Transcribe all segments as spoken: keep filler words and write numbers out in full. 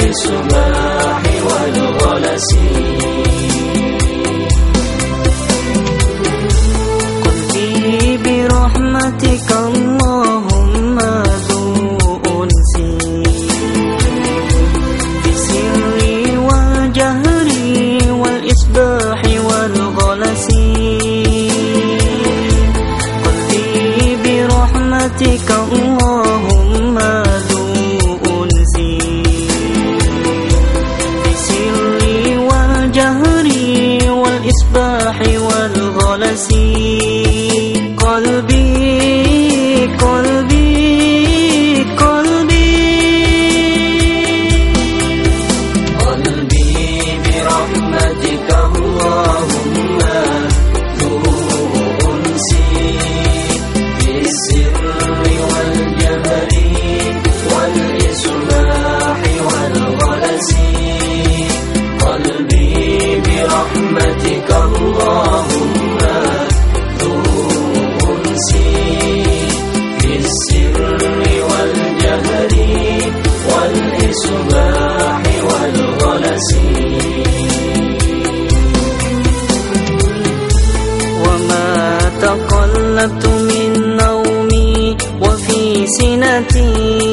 والإصباح والغلس. قلبي برحمتك اللهم ذو أنسي، في سري وجهري والإصباح والغلس. قلبي برحمتك اللهم ذو أنسي، في سري وجهري والإصباح والغلس. قلبي قلبي قلبي قلبي برحمتك اللهم ذو أنسي، في السر والجهر والإصباح والغلس. قلبي برحمتك اللهم ذو أنسي، في السر والجهر والإصباح والغلس. وما تقلبت من نومي وفي سنتي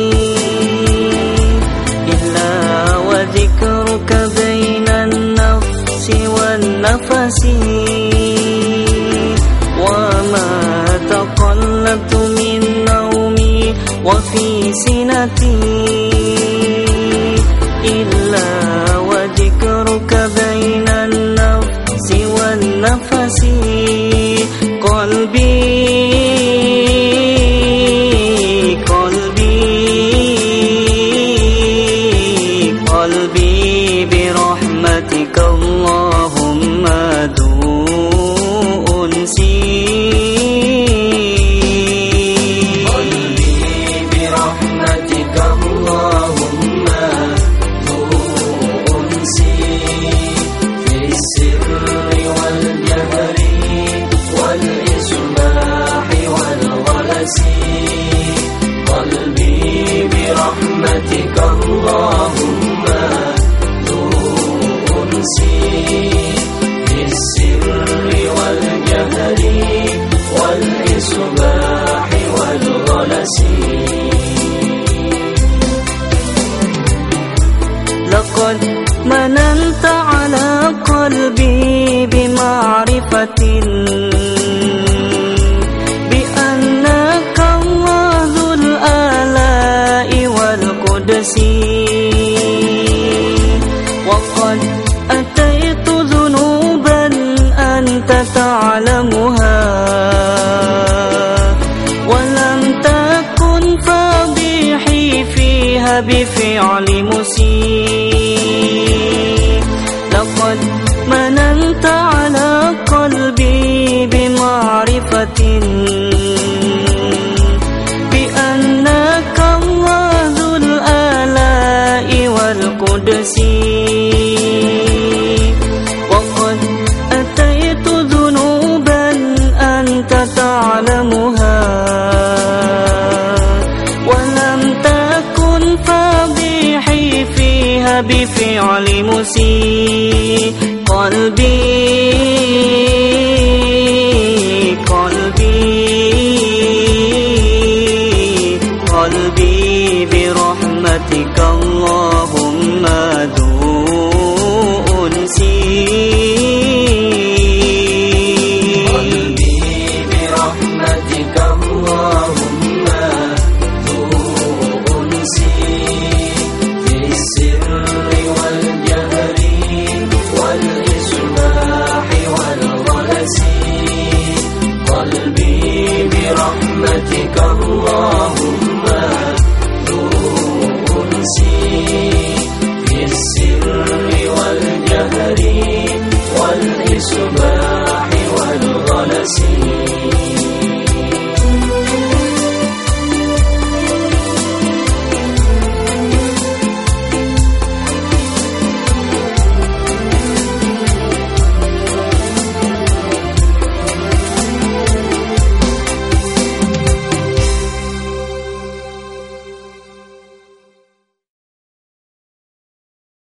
إلا وذكرك بين النفس والنفس. وما تقلبت من نومي وفي سنتي إلا وذكرك بين النفس والنفس. قلبي قلبي قلبي برحمتك اللهم ذو أنسي. قلبي برحمتك اللهم ذو أنسي، في السر والجهر والإصباح والغلس. قلبي برحمتك اللهم ذو أنسي، في السر والجهر والإصباح والغلس. لقد مننت على قلبي بمعرفة بأنك الله ذو الآلاء والقدس. وقد أتيت ذنوبا أنت تعلمها، ولم تكن فضيحي فيها بفعل مسيء. لقد مننت على قلبي بمعرفة بأنك الله ذو الآلاء والقدس. وقد أتيت ذنوبا أنت تعلمها، ولم تكن فضيحي فيها بفعل مسيء. قلبي